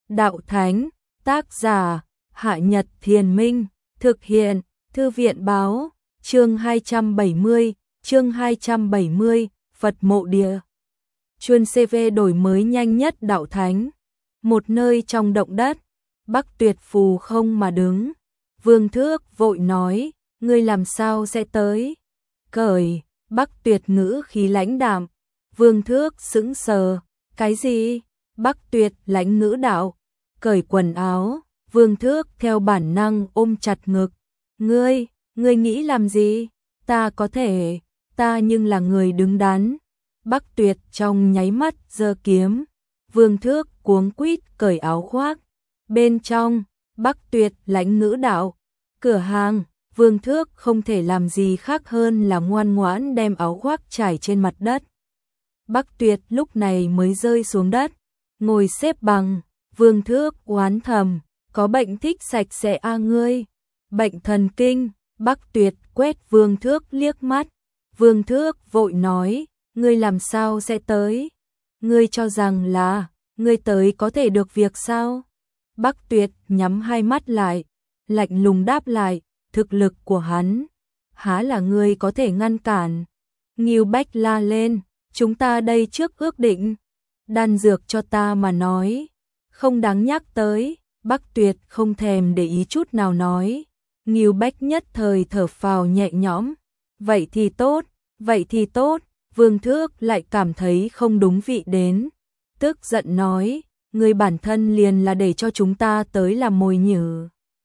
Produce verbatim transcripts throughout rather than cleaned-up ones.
Đạo Thánh, tác giả, Hạ Nhật Thiền Minh, thực hiện, Thư viện Báo, chương hai trăm bảy mươi, chương hai trăm bảy mươi, Phật mộ địa. Chuyên xê vê đổi mới nhanh nhất Đạo Thánh. Một nơi trong động đất, Bắc Tuyệt phù không mà đứng. Vương Thước vội nói, ngươi làm sao sẽ tới? Cởi, Bắc Tuyệt ngữ khí lãnh đạm. Vương Thước sững sờ, cái gì? Bắc Tuyệt lãnh ngữ đạo, cởi quần áo. Vương Thước theo bản năng ôm chặt ngực. Ngươi, ngươi nghĩ làm gì? Ta có thể, ta nhưng là người đứng đắn. Bắc Tuyệt trong nháy mắt giơ kiếm. Vương Thước cuống quýt cởi áo khoác. Bên trong, Bắc Tuyệt lãnh ngữ đạo, cửa hàng. Vương Thước không thể làm gì khác hơn là ngoan ngoãn đem áo khoác trải trên mặt đất. Bắc Tuyệt lúc này mới rơi xuống đất, ngồi xếp bằng. Vương Thước oán thầm, có bệnh thích sạch sẽ a ngươi, bệnh thần kinh. Bắc Tuyệt quét Vương Thước liếc mắt. Vương Thước vội nói, ngươi làm sao sẽ tới? Ngươi cho rằng là, ngươi tới có thể được việc sao? Bắc Tuyệt nhắm hai mắt lại, lạnh lùng đáp lại, thực lực của hắn, há là ngươi có thể ngăn cản. Ngưu Bách la lên, chúng ta đây trước ước định, đan dược cho ta mà nói, không đáng nhắc tới. Bắc Tuyệt không thèm để ý chút nào nói. Ngưu Bách nhất thời thở phào nhẹ nhõm, vậy thì tốt, vậy thì tốt. Vương Thước lại cảm thấy không đúng vị đến, tức giận nói, người bản thân liền là để cho chúng ta tới làm mồi nhử.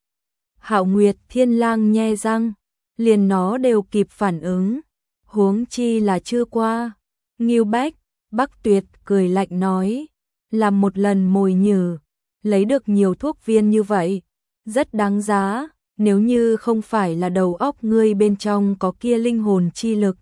Hạo Nguyệt Thiên Lang nhe răng, liền nó đều kịp phản ứng, huống chi là chưa qua. Ngưu Bách, Bắc Tuyệt cười lạnh nói, làm một lần mồi nhử, lấy được nhiều thuốc viên như vậy, rất đáng giá, nếu như không phải là đầu óc ngươi bên trong có kia linh hồn chi lực,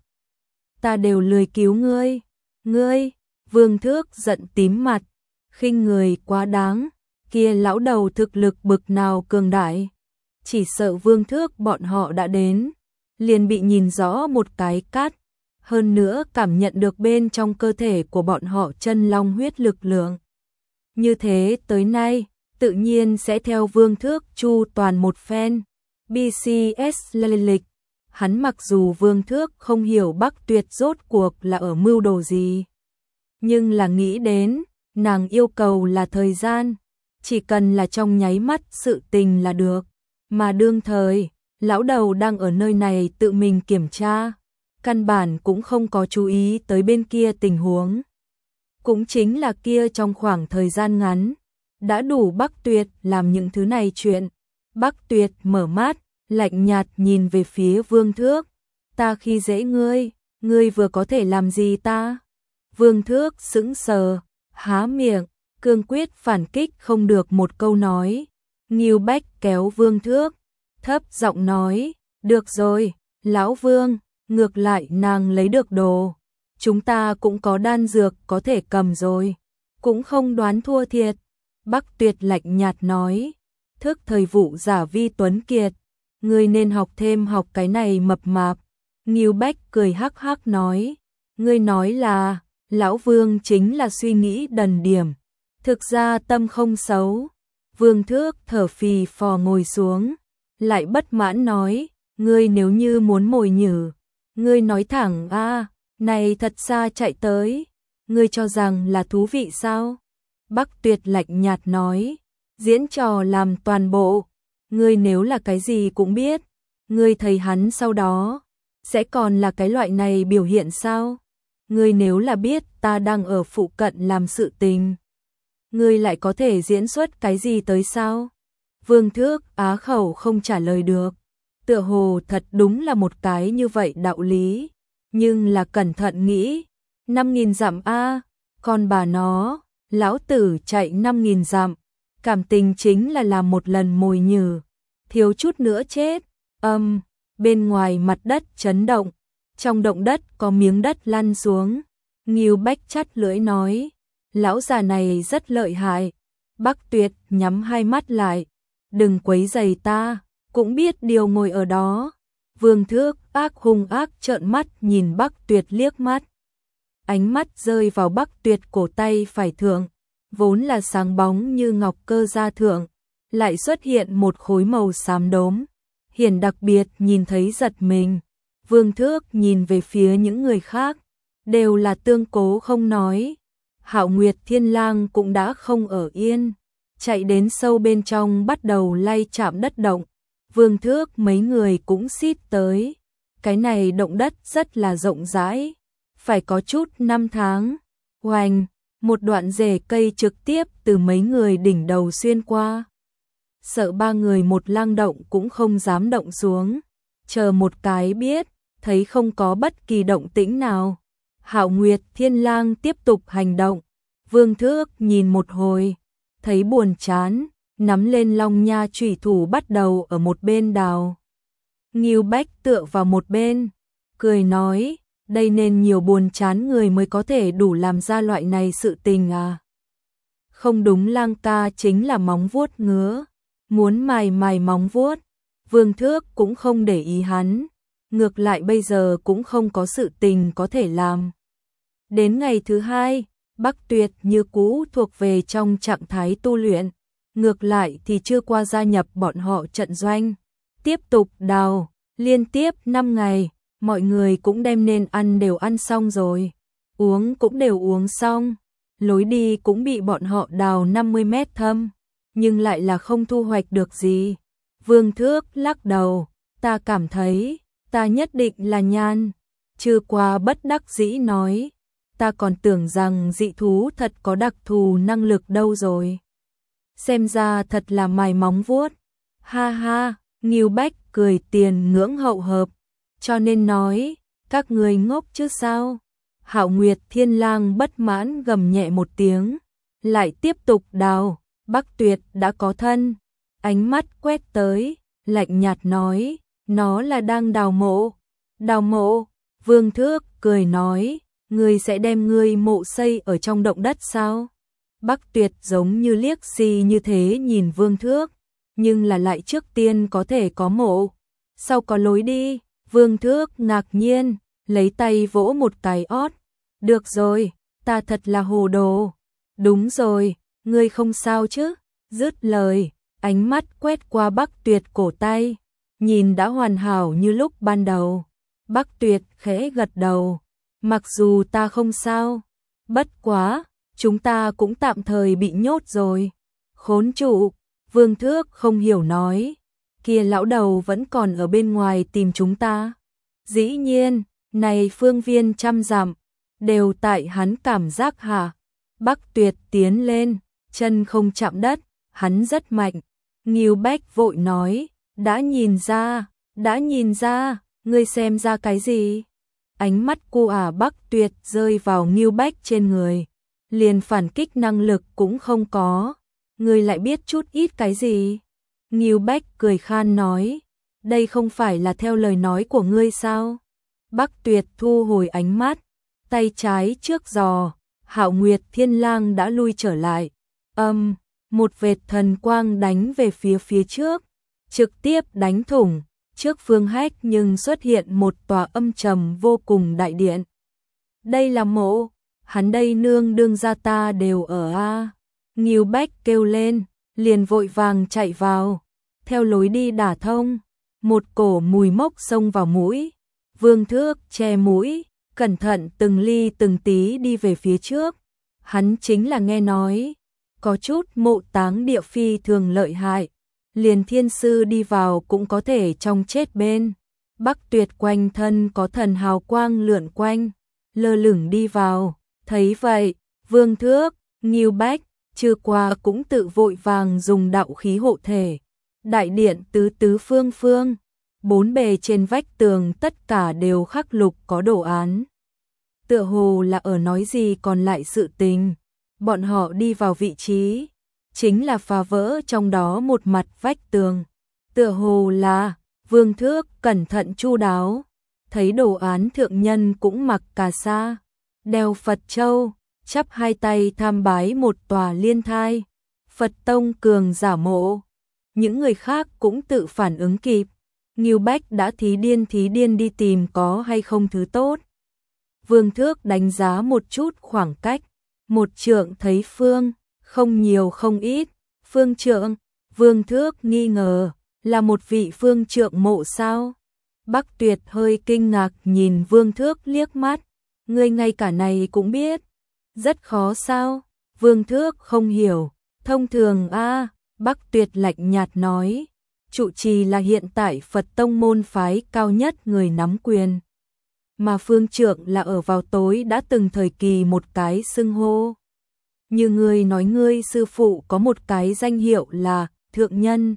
ta đều lười cứu ngươi. Ngươi, Vương Thước giận tím mặt, khinh người quá đáng, kia lão đầu thực lực bực nào cường đại, chỉ sợ Vương Thước bọn họ đã đến, liền bị nhìn rõ một cái cát, hơn nữa cảm nhận được bên trong cơ thể của bọn họ chân long huyết lực lượng. Như thế tới nay, tự nhiên sẽ theo Vương Thước chu toàn một phen. bê xê ét lê lịch, hắn mặc dù Vương Thước không hiểu Bắc Tuyệt rốt cuộc là ở mưu đồ gì, nhưng là nghĩ đến, nàng yêu cầu là thời gian, chỉ cần là trong nháy mắt sự tình là được, mà đương thời, lão đầu đang ở nơi này tự mình kiểm tra, căn bản cũng không có chú ý tới bên kia tình huống. Cũng chính là kia trong khoảng thời gian ngắn, đã đủ Bắc Tuyệt làm những thứ này chuyện. Bắc Tuyệt mở mắt, lạnh nhạt nhìn về phía Vương Thước. Ta khi dễ ngươi, ngươi vừa có thể làm gì ta? Vương Thước sững sờ, há miệng, cương quyết phản kích không được một câu nói. Ngưu Bách kéo Vương Thước, thấp giọng nói, được rồi, lão Vương, ngược lại nàng lấy được đồ. Chúng ta cũng có đan dược có thể cầm rồi, cũng không đoán thua thiệt. Bắc Tuyệt lạnh nhạt nói, thức thời vụ giả vi tuấn kiệt, ngươi nên học thêm học cái này mập mạp. Ngưu Bách cười hắc hắc nói, ngươi nói là, lão Vương chính là suy nghĩ đần điểm, thực ra tâm không xấu. Vương Thước thở phì phò ngồi xuống, lại bất mãn nói, ngươi nếu như muốn mồi nhử, ngươi nói thẳng a, này thật xa chạy tới, ngươi cho rằng là thú vị sao? Bắc Tuyệt lạnh nhạt nói, diễn trò làm toàn bộ, ngươi nếu là cái gì cũng biết, ngươi thấy hắn sau đó, sẽ còn là cái loại này biểu hiện sao? Ngươi nếu là biết ta đang ở phụ cận làm sự tình, ngươi lại có thể diễn xuất cái gì tới sao? Vương Thước á khẩu không trả lời được, tựa hồ thật đúng là một cái như vậy đạo lý, nhưng là cẩn thận nghĩ, năm nghìn dặm a, con bà nó, lão tử chạy năm nghìn dặm, cảm tình chính là làm một lần mồi nhử, thiếu chút nữa chết. Âm, bên ngoài mặt đất chấn động, trong động đất có miếng đất lăn xuống. Ngưu Bách chắt lưỡi nói, lão già này rất lợi hại. Bắc Tuyệt nhắm hai mắt lại, đừng quấy rầy ta, cũng biết điều ngồi ở đó. Vương Thước ác hung ác trợn mắt nhìn Bắc Tuyệt liếc mắt, ánh mắt rơi vào Bắc Tuyệt cổ tay phải thượng. vốn là sáng bóng như ngọc cơ gia thượng, lại xuất hiện một khối màu xám đốm. Hiển đặc biệt nhìn thấy giật mình. Vương Thước nhìn về phía những người khác, đều là tương cố không nói. Hạo Nguyệt Thiên Lang cũng đã không ở yên, chạy đến sâu bên trong bắt đầu lay chạm đất động. Vương Thước mấy người cũng xít tới. Cái này động đất rất là rộng rãi, phải có chút năm tháng. Oanh, một đoạn rễ cây trực tiếp từ mấy người đỉnh đầu xuyên qua. Sợ ba người một lang động cũng không dám động xuống. Chờ một cái biết, thấy không có bất kỳ động tĩnh nào. Hạo Nguyệt Thiên Lang tiếp tục hành động. Vương Thước nhìn một hồi, thấy buồn chán, nắm lên Long Nha chủy thủ bắt đầu ở một bên đào. Ngưu Bách tựa vào một bên, cười nói, đây nên nhiều buồn chán người mới có thể đủ làm ra loại này sự tình à. Không đúng, Lang ca chính là móng vuốt ngứa, muốn mài mài móng vuốt. Vương Thước cũng không để ý hắn, ngược lại bây giờ cũng không có sự tình có thể làm. Đến ngày thứ hai, Bắc Tuyệt như cũ thuộc về trong trạng thái tu luyện, ngược lại thì chưa qua gia nhập bọn họ trận doanh. Tiếp tục đào, liên tiếp năm ngày, mọi người cũng đem nên ăn đều ăn xong rồi, uống cũng đều uống xong, lối đi cũng bị bọn họ đào năm mươi mét thâm, nhưng lại là không thu hoạch được gì. Vương Thước lắc đầu, ta cảm thấy, ta nhất định là nhan. Trừ qua bất đắc dĩ nói, ta còn tưởng rằng dị thú thật có đặc thù năng lực đâu rồi. Xem ra thật là mài móng vuốt. Ha ha, Ngưu Bách cười tiền ngưỡng hậu hợp, cho nên nói, các người ngốc chứ sao. Hạo Nguyệt Thiên Lang bất mãn gầm nhẹ một tiếng, lại tiếp tục đào. Bắc Tuyệt đã có thân, ánh mắt quét tới, lạnh nhạt nói, nó là đang đào mộ. Đào mộ? Vương Thước cười nói, ngươi sẽ đem ngươi mộ xây ở trong động đất sao? Bắc Tuyệt giống như liếc xì như thế nhìn Vương Thước, nhưng là lại trước tiên có thể có mộ, sau có lối đi. Vương Thước ngạc nhiên, lấy tay vỗ một cái ót. Được rồi, ta thật là hồ đồ. Đúng rồi, ngươi không sao chứ? Dứt lời, ánh mắt quét qua Bắc Tuyệt cổ tay, nhìn đã hoàn hảo như lúc ban đầu. Bắc Tuyệt khẽ gật đầu, mặc dù ta không sao, bất quá, chúng ta cũng tạm thời bị nhốt rồi. Khốn trụ, Vương Thước không hiểu nói, kia lão đầu vẫn còn ở bên ngoài tìm chúng ta. Dĩ nhiên, này phương viên trăm dặm, đều tại hắn cảm giác hả? Bắc Tuyệt tiến lên, chân không chạm đất, hắn rất mạnh. Ngưu Bách vội nói, đã nhìn ra, đã nhìn ra, ngươi xem ra cái gì? Ánh mắt cô ả Bắc Tuyệt rơi vào Ngưu Bách trên người, liền phản kích năng lực cũng không có. Ngươi lại biết chút ít cái gì? Ngưu Bách cười khan nói, đây không phải là theo lời nói của ngươi sao? Bắc Tuyệt thu hồi ánh mắt, tay trái trước giò, Hạo Nguyệt Thiên Lang đã lui trở lại. Âm, um, một vệt thần quang đánh về phía phía trước, trực tiếp đánh thủng. Trước phương hách nhưng xuất hiện một tòa âm trầm vô cùng đại điện. Đây là mộ, hắn đây nương đương gia ta đều ở a. Ngưu Bách kêu lên, liền vội vàng chạy vào, theo lối đi đả thông, một cổ mùi mốc xông vào mũi. Vương Thước che mũi, cẩn thận từng ly từng tí đi về phía trước. Hắn chính là nghe nói, có chút mộ táng địa phi thường lợi hại, liền thiên sư đi vào cũng có thể trong chết bên. Bắc Tuyệt quanh thân có thần hào quang lượn quanh, lơ lửng đi vào. Thấy vậy, Vương Thước, Ngưu Bách, Trừ qua cũng tự vội vàng dùng đạo khí hộ thể. Đại điện tứ tứ phương phương, bốn bề trên vách tường tất cả đều khắc lục có đồ án. Tựa hồ là ở nói gì còn lại sự tình. Bọn họ đi vào vị trí, chính là phá vỡ trong đó một mặt vách tường. Tựa hồ là Vương Thước cẩn thận chu đáo, thấy đồ án thượng nhân cũng mặc cà sa, đeo Phật châu, chắp hai tay tham bái một tòa liên thai, Phật tông cường giả mộ. Những người khác cũng tự phản ứng kịp. Ngưu Bách đã thí điên thí điên đi tìm có hay không thứ tốt. Vương Thước đánh giá một chút khoảng cách, một trượng thấy phương, Không nhiều không ít, phương trượng, Vương Thước nghi ngờ, là một vị phương trượng mộ sao? Bắc Tuyệt hơi kinh ngạc nhìn Vương Thước liếc mắt, ngươi ngay cả này cũng biết, rất khó sao? Vương Thước không hiểu, thông thường a, Bắc Tuyệt lạnh nhạt nói, trụ trì là hiện tại Phật tông môn phái cao nhất người nắm quyền, mà phương trượng là ở vào tối đã từng thời kỳ một cái xưng hô. Như ngươi nói ngươi sư phụ có một cái danh hiệu là thượng nhân.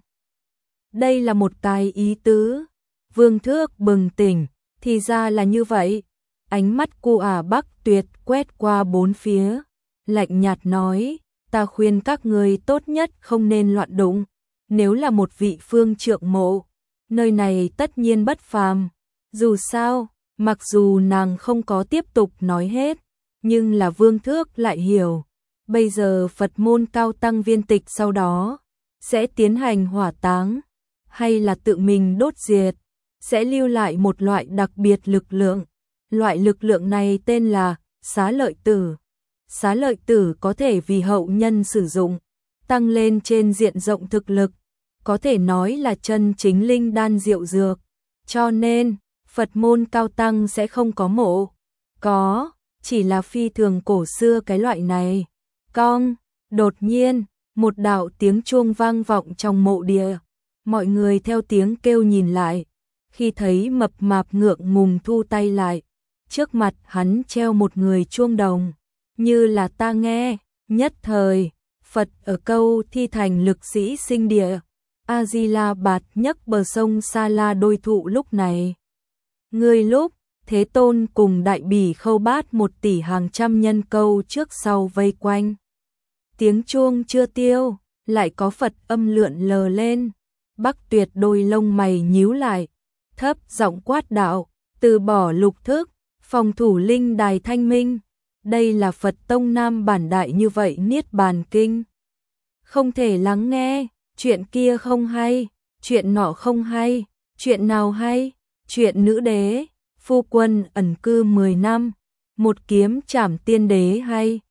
Đây là một cái ý tứ. Vương Thước bừng tỉnh, thì ra là như vậy. Ánh mắt cu ả Bắc Tuyệt quét qua bốn phía, lạnh nhạt nói, ta khuyên các ngươi tốt nhất không nên loạn đụng. Nếu là một vị phương trượng mộ, nơi này tất nhiên bất phàm. Dù sao, mặc dù nàng không có tiếp tục nói hết, nhưng là Vương Thước lại hiểu. Bây giờ Phật môn cao tăng viên tịch sau đó sẽ tiến hành hỏa táng, hay là tự mình đốt diệt, sẽ lưu lại một loại đặc biệt lực lượng. Loại lực lượng này tên là xá lợi tử. Xá lợi tử có thể vì hậu nhân sử dụng, tăng lên trên diện rộng thực lực, có thể nói là chân chính linh đan diệu dược. Cho nên, Phật môn cao tăng sẽ không có mộ, có, chỉ là phi thường cổ xưa cái loại này. Cong, đột nhiên, một đạo tiếng chuông vang vọng trong mộ địa. Mọi người theo tiếng kêu nhìn lại, khi thấy mập mạp ngượng ngùng thu tay lại, trước mặt hắn treo một người chuông đồng, như là ta nghe, nhất thời, Phật ở câu thi thành lực sĩ sinh địa, A-di-la bạt nhấc bờ sông Sa La đôi thụ lúc này. Người lúc, Thế Tôn cùng đại bỉ Khâu Bát một tỷ hàng trăm nhân câu trước sau vây quanh. Tiếng chuông chưa tiêu, lại có Phật âm lượn lờ lên. Bắc Tuyệt đôi lông mày nhíu lại, thấp giọng quát đạo, từ bỏ lục thức, phòng thủ linh đài thanh minh. Đây là Phật tông Nam bản đại như vậy niết bàn kinh. Không thể lắng nghe, chuyện kia không hay, chuyện nọ không hay, chuyện nào hay, chuyện nữ đế, phu quân ẩn cư mười năm, một kiếm trảm tiên đế hay.